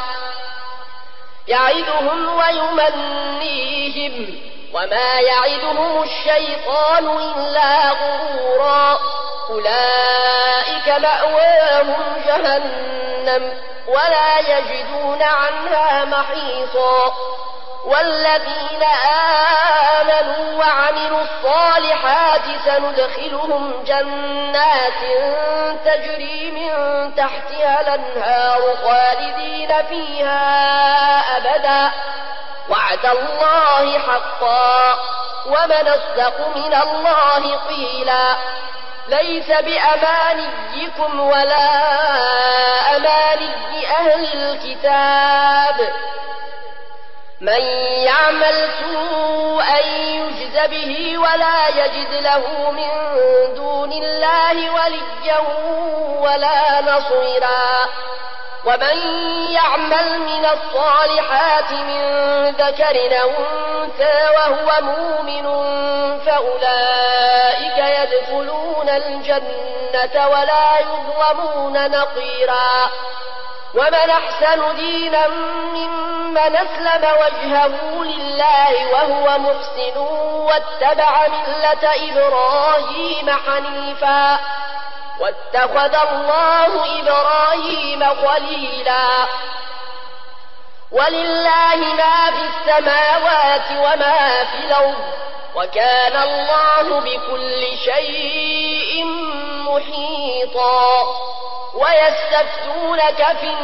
يعدهم ويمنيهم وما يعدهم الشيطان إلا غرورا أولئك مأواهم جهنم ولا يجدون عنها محيصا والذين آمنوا وعملوا الصالحات سندخلهم جنات تجري من تحتها الأنهار خالدين فيها أبدا وعد الله حقا ومن أصدق من الله قيلا ليس بأمانيكم ولا أماني أهل الكتاب من يعمل سوءا يجز به ولا يجد له من دون الله وليا ولا نصيرا ومن يعمل من الصالحات من ذكر أو أنثى وهو مؤمن فأولئك يدخلون الجنة ولا يظلمون نقيرا ومن أحسن دينا ممن أسلم وجهه لله وهو محسن واتبع ملة إبراهيم حنيفا واتخذ الله إبراهيم خليلا ولله ما في السماوات وما في الأرض وكان الله بكل شيء محيطا ويستفتونك في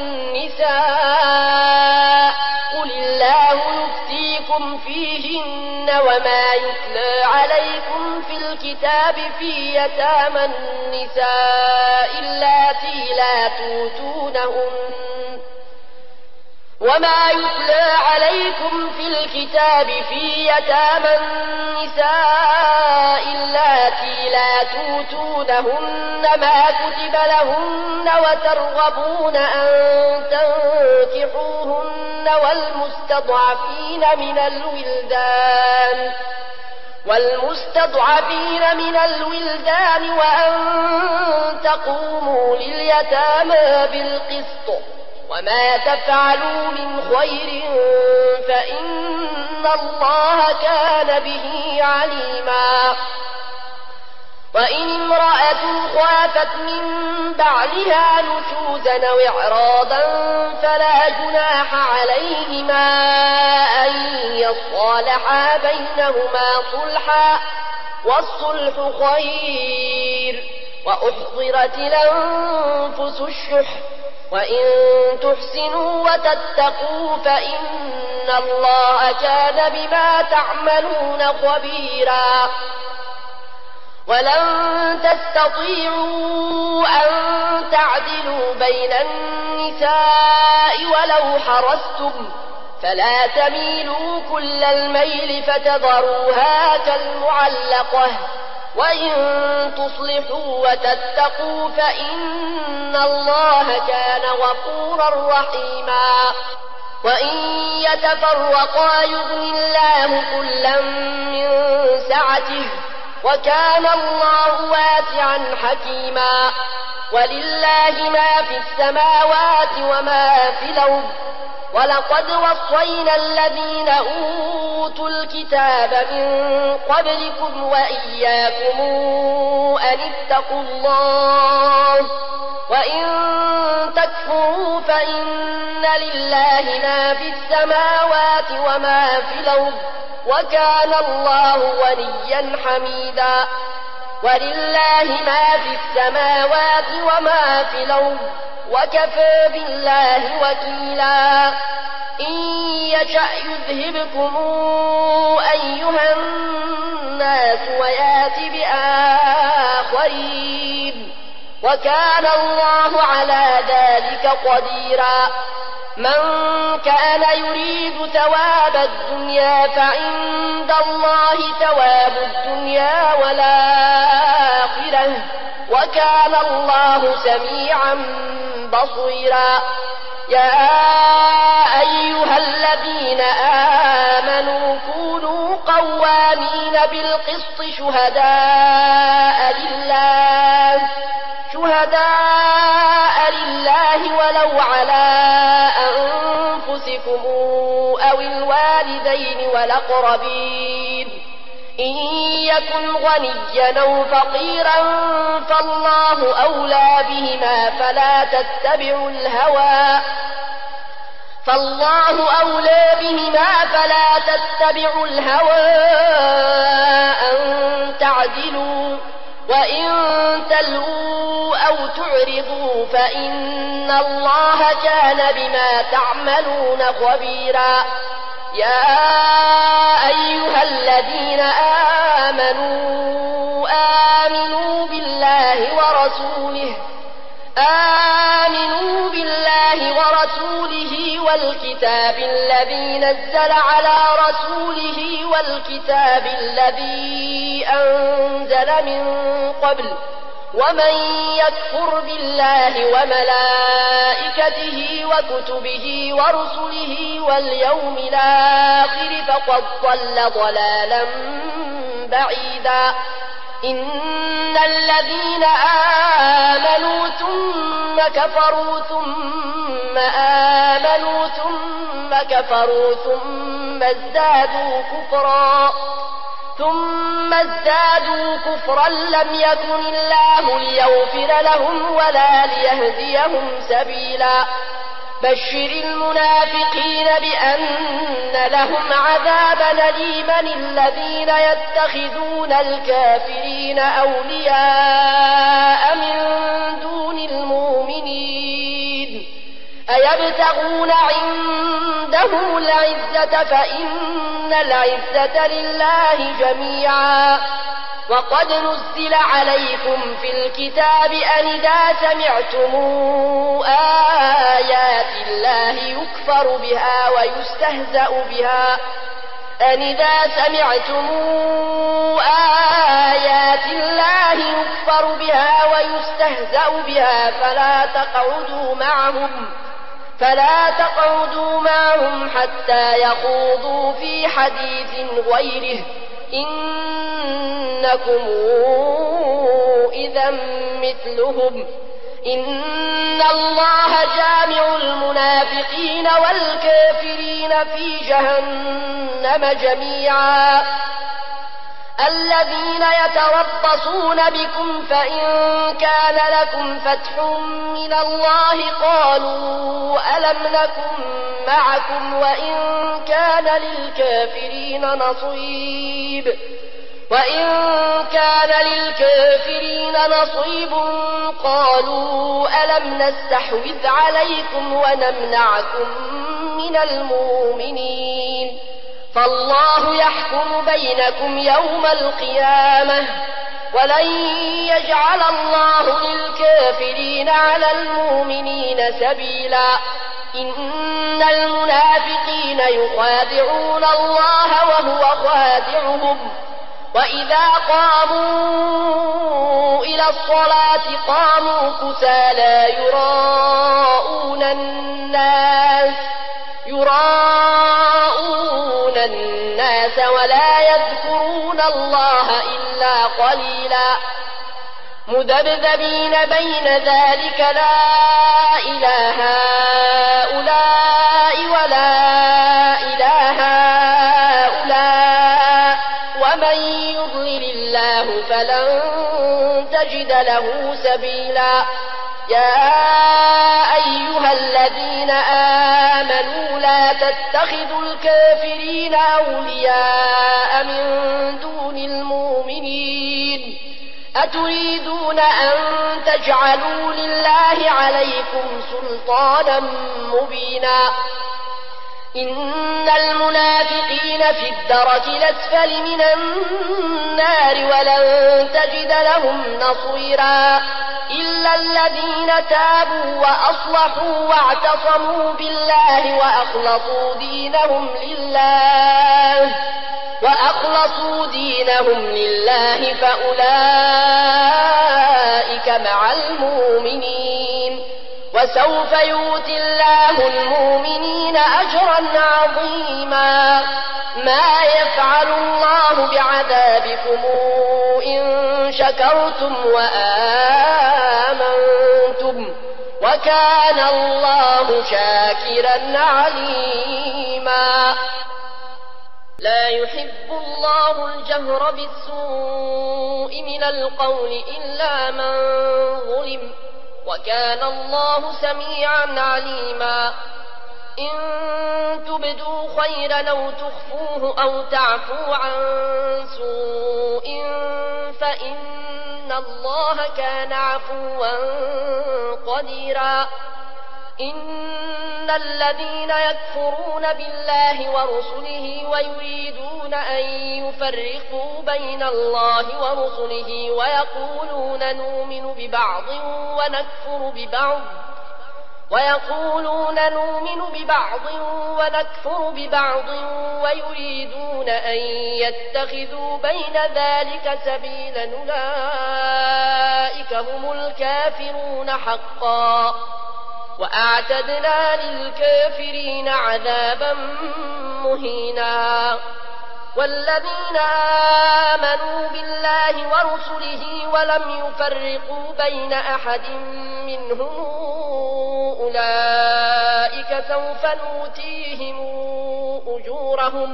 النساء قل الله يفتيكم فيهن وما يتلى عليكم في الكتاب في يتامى النساء اللاتي لا توتونهن وما يتلى عليكم في الكتاب في يتامى النساء اللاتي لا توتونهن ما كتب لهن وترغبون أن تنكحوهن والمستضعفين من الولدان والمستضعفين من الولدان وأن تقوموا لليتامى بالقسط وما تفعلوا من خير فإن الله كان به عليما وإن امرأة خافت من بعلها نشوزا أو إعراضا فلا جناح عليهما أن يصالحا بينهما صلحا والصلح خير وأحضرت الأنفس الشح وإن تحسنوا وتتقوا فإن الله كان بما تعملون خبيرا ولن تستطيعوا أن تعدلوا بين النساء ولو حرصتم فلا تميلوا كل الميل فتذروها كالمعلقة وإن تصلحوا وتتقوا فإن الله كان غفورا رحيما وإن يتفرقا يغن الله كلا من سعته وكان الله واسعا حكيما ولله ما في السماوات وما في الأرض ولقد وصينا الذين أوتوا الكتاب من قبلكم وإياكم أن اتقوا الله وإن تكفروا فإن لله ما في السماوات وما في الأرض وكان الله غنيا حميدا ولله ما في السماوات وما في الأرض وكفى بالله وكيلا إن يشأ يذهبكم أيها الناس ويات بآخرين وكان الله على ذلك قديرا من كان يريد ثواب الدنيا فعند الله ثواب الدنيا والآخرة وكان الله سميعا بصيرا يا أيها الذين آمنوا كونوا قوامين بالقسط شهداء لله شهداء لله ولو على أنفسكم أو الوالدين والأقربين إن يكن غنيا أو فقيرا فالله أولى بهما فلا تتبعوا الهوى فالله أولى بهما فلا تتبعوا الهوى أن تعدلوا وإن تلووا أو تعرضوا فإن الله كان بما تعملون خبيرا يا أيها الذين آمنوا آمنوا بالله ورسوله آمنوا بالله ورسوله والكتاب الذي نزل على رسوله والكتاب الذي أنزل من قبل ومن يكفر بالله وملائكته وكتبه ورسله واليوم الآخر فقد ضل ضلالا بعيدا إن الذين آمنوا ثم كفروا ثم آمنوا ثم كفروا ثم ازدادوا كفرا ثم ازدادوا كفرا لم يكن الله ليغفر لهم ولا ليهديهم سبيلا بشر المنافقين بأن لهم عذابا أليما الذين يتخذون الكافرين أولياء من دون المؤمنين أيبتغون عندهم العزة فإن العزة لله جميعا وقد نزل عليكم في الكتاب أن إذا سمعتم آيات الله يكفر بها ويستهزأ بها أن إذا سمعتم آيات الله يكفر بها ويستهزأ بها فلا تقعدوا معهم فلا تقعدوا معهم حتى يخوضوا في حديث غيره إنكم إذا مثلهم إن الله جامع المنافقين والكافرين في جهنم جميعا الذين يتربصون بكم فإن كان لكم فتح من الله قالوا ألم نكن معكم وإن كان للكافرين نصيب وإن كان للكافرين نصيب قالوا ألم نستحوذ عليكم ونمنعكم من المؤمنين فالله يحكم بينكم يوم القيامة ولن يجعل الله للكافرين على المؤمنين سبيلا إن المنافقين يخادعون الله وهو خادعهم وإذا قاموا إلى الصلاة قاموا كسالى يراءون الناس يراءون الناس ولا يذكرون الله إلا قليلا مذبذبين بين ذلك لا إله هؤلاء ولا إله هؤلاء ومن يضلل الله فلن تجد له سبيلا يا أيها الذين آمنوا لا تتخذوا الكافرين أولياء من دون المؤمنين أتريدون أن تجعلوا لله عليكم سلطانا مبينا إن المنافقين في الدرك الأسفل من النار ولن تجد لهم نصيرا إلا الذين تابوا وأصلحوا واعتصموا بالله وأخلصوا دينهم لله وأخلصوا دينهم لله فأولئك مع المؤمنين وسوف يؤتي الله المؤمنين أجرا عظيما ما يفعل الله بعذابكم إن شكرتم وآمنتم وكان الله شاكرا عليما لا يحب الله الجهر بالسوء من القول إلا من ظلم وكان الله سميعا عليما إن تبدوا خيرا أو تخفوه أو تعفوا عن سوء فإن الله كان عفوا قديرا إن الذين يكفرون بالله ورسله ويريدون أن يفرقوا بين الله ورسله ويقولون نؤمن ببعض ونكفر ببعض ويقولون نؤمن ببعض ونكفر ببعض ويريدون أن يتخذوا بين ذلك سبيلا أولئك هم الكافرون حقا وأعتدنا للكافرين عذابا مهينا والذين آمنوا بالله ورسله ولم يفرقوا بين أحد منهم أولئك سوف نؤتيهم أجورهم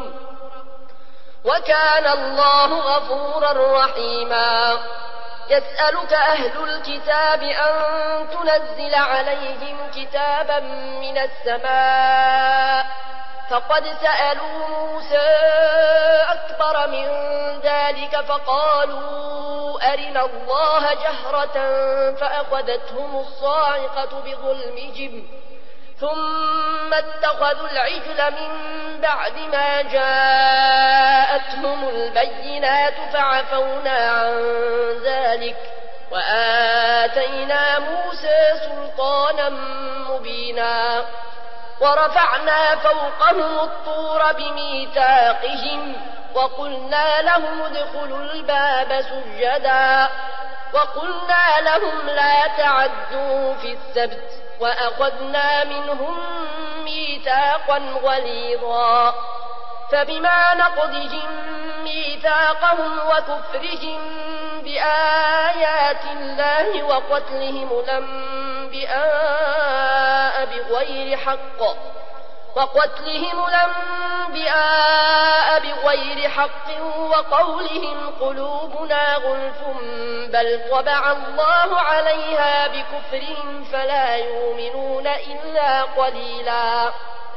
وكان الله غفورا رحيما يسألك أهل الكتاب أن تنزل عليهم كتابا من السماء فقد سألوا موسى أكبر من ذلك فقالوا أرنا الله جهرة فأخذتهم الصاعقة بظلمهم ثم اتخذوا العجل من بعد ما جاءتهم البينات فعفونا عن ذلك وآتينا موسى سلطانا مبينا ورفعنا فوقهم الطور بميثاقهم وقلنا لهم ادخلوا الباب سجدا وقلنا لهم لا تعدوا في السبت وأخذنا منهم ميثاقا غليظا فبما نقضهم ميثاقهم وكفرهم بآيات آيات الله وقتلهم الأنبياء بغير حق وقتلهم الأنبياء بغير حق وقولهم قلوبنا غلف بل طبع الله عليها بكفرهم فلا يؤمنون إلا قليلا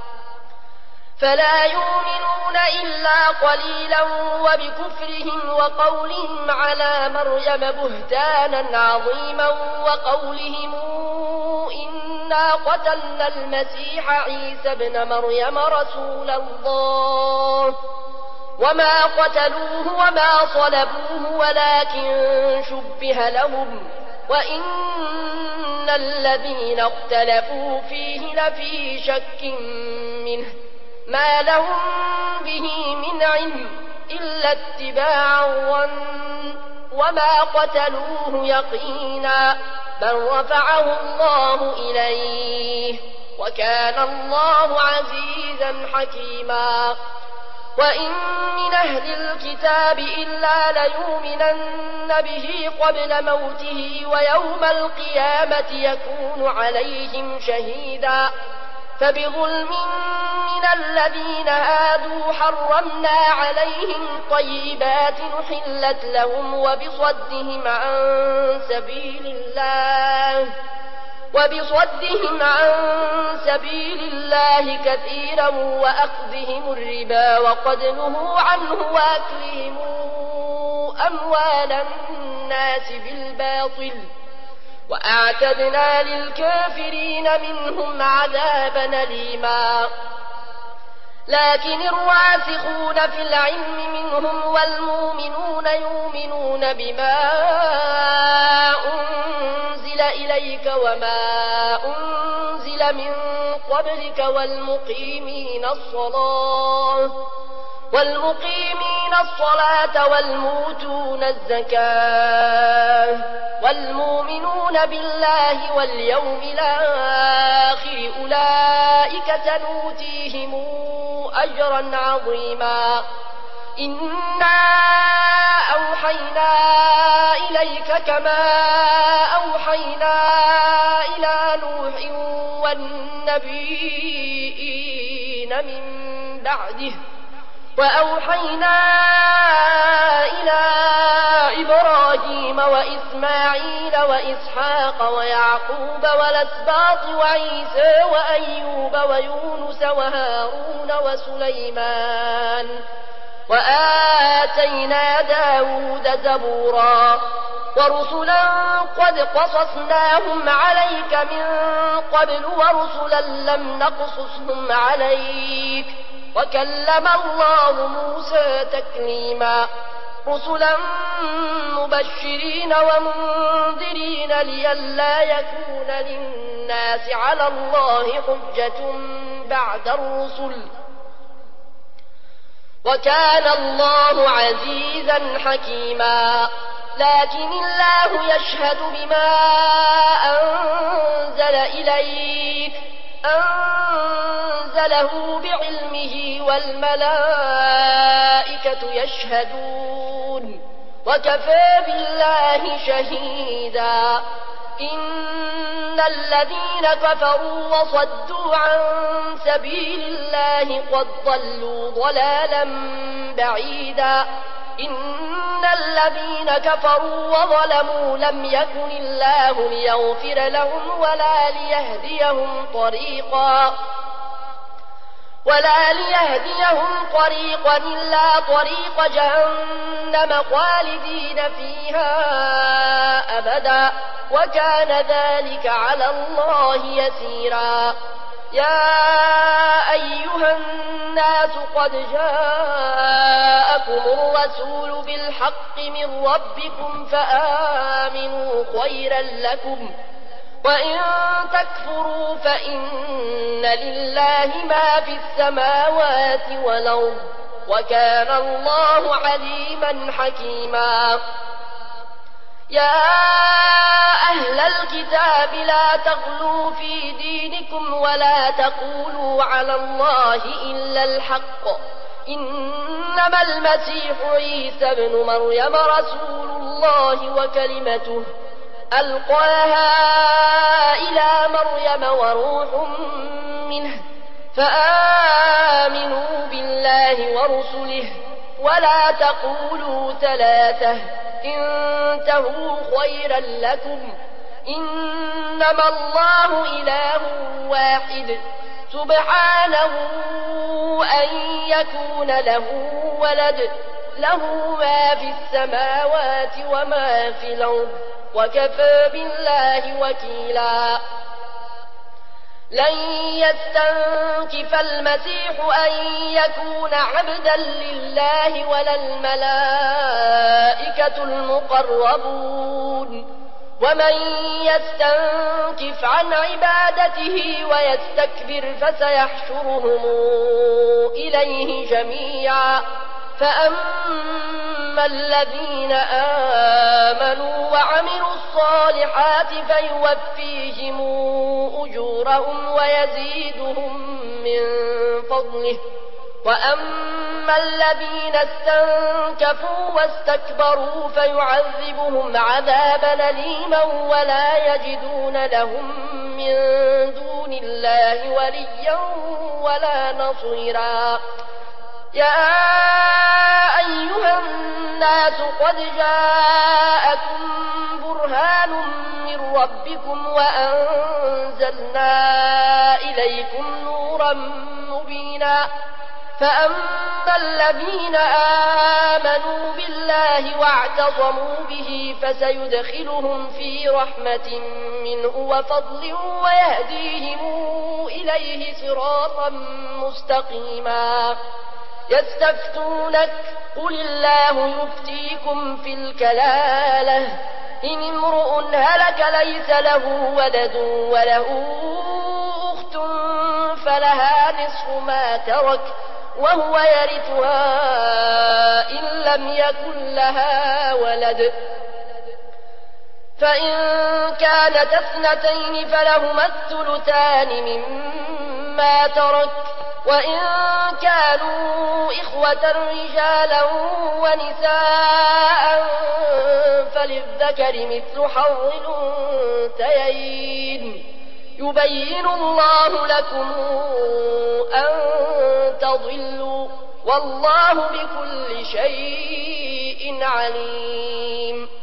فلا يؤمنون إلا قليلا وبكفرهم وقولهم على مريم بهتانا عظيما وقولهم إنا قتلنا المسيح عيسى ابن مريم رسول الله وما قتلوه وما صلبوه ولكن شبه لهم وإن الذين اختلفوا فيه لفي شك منه ما لهم به من علم إلا اتباع الظن وما قتلوه يقينا بل رفعه الله إليه وكان الله عزيزا حكيما وإن من أهل الكتاب إلا ليؤمنن به قبل موته ويوم القيامة يكون عليهم شهيدا فبظلم من الذين هادوا حرمنا عليهم طيبات أحلت لهم وبصدهم عن سبيل الله وبصدهم عن سبيل الله كثيرا وأخذهم الربا وقد نهوا عنه وأكلهم أموال الناس بالباطل وأعتدنا للكافرين منهم عذابا أليما لكن الراسخون في العلم منهم والمؤمنون يؤمنون بما أنزل إليك وما أنزل من قبلك والمقيمين الصلاة والمقيمين الصلاة والموتون الزكاة والمؤمنون بالله واليوم الآخر أولئك سنؤتيهم أجرا عظيما إنا أوحينا إليك كما أوحينا إلى نوح والنبيين من بعده وأوحينا إلى إبراهيم وإسماعيل وإسحاق ويعقوب والأسباط وعيسى وأيوب ويونس وهارون وسليمان وآتينا داود زبورا ورسلا قد قصصناهم عليك من قبل ورسلا لم نقصصهم عليك وكلم الله موسى تكليما رسلا مبشرين ومنذرين لئلا يكون للناس على الله حجة بعد الرسل وكان الله عزيزا حكيما لكن الله يشهد بما أنزل إليك أنزله بعلمه والملائكة يشهدون وكفى بالله شهيدا إن الذين كفروا وصدوا عن سبيل الله قد ضلوا ضلالا بعيدا إن الذين كفروا وظلموا لم يكن الله ليغفر لهم ولا ليهديهم طريقا ولا ليهديهم طريقا إلا طريق جهنم خالدين فيها أبدا وكان ذلك على الله يسيرا يا أيها الناس قد جاءكم الرسول بالحق من ربكم فآمنوا خيرا لكم وإن تكفروا فإن لله ما في السماوات والأرض وكان الله عليما حكيما يا أهل الكتاب لا تغلوا في دينكم ولا تقولوا على الله إلا الحق إنما المسيح عيسى ابن مريم رسول الله الله وكلمته ألقاها إلى مريم وروح منه فآمنوا بالله ورسله ولا تقولوا ثلاثة انتهوا خيرا لكم إنما الله إله واحد سبحانه أن يكون له ولد له ما في السماوات وما في الأرض وكفى بالله وكيلا لن يستنكف المسيح أن يكون عبدا لله ولا الملائكة المقربون ومن يستنكف عن عبادته ويستكبر فسيحشرهم إليه جميعا فأما الذين آمنوا وعملوا الصالحات فيوفيهم أجورهم ويزيدهم من فضله وأما الذين استنكفوا واستكبروا فيعذبهم عذابا أليما ولا يجدون لهم من دون الله وليا ولا نصيرا يا أيها الناس قد جاءكم برهان من ربكم وأنزلنا إليكم نورا مبينا فأما الذين آمنوا بالله واعتصموا به فسيدخلهم في رحمة منه وفضل ويهديهم إليه صراطا مستقيما يستفتونك قل الله يفتيكم في الكلالة إن امرؤ هلك ليس له ولد وله أخت فلها نصف ما ترك وهو يرثها إن لم يكن لها ولد فإن كانت اثنتين فلهما الثلثان مما ترك وإن كانوا إخوة رجالا ونساء فللذكر مثل حظ الأنثيين يبين الله لكم أن تضلوا والله بكل شيء عليم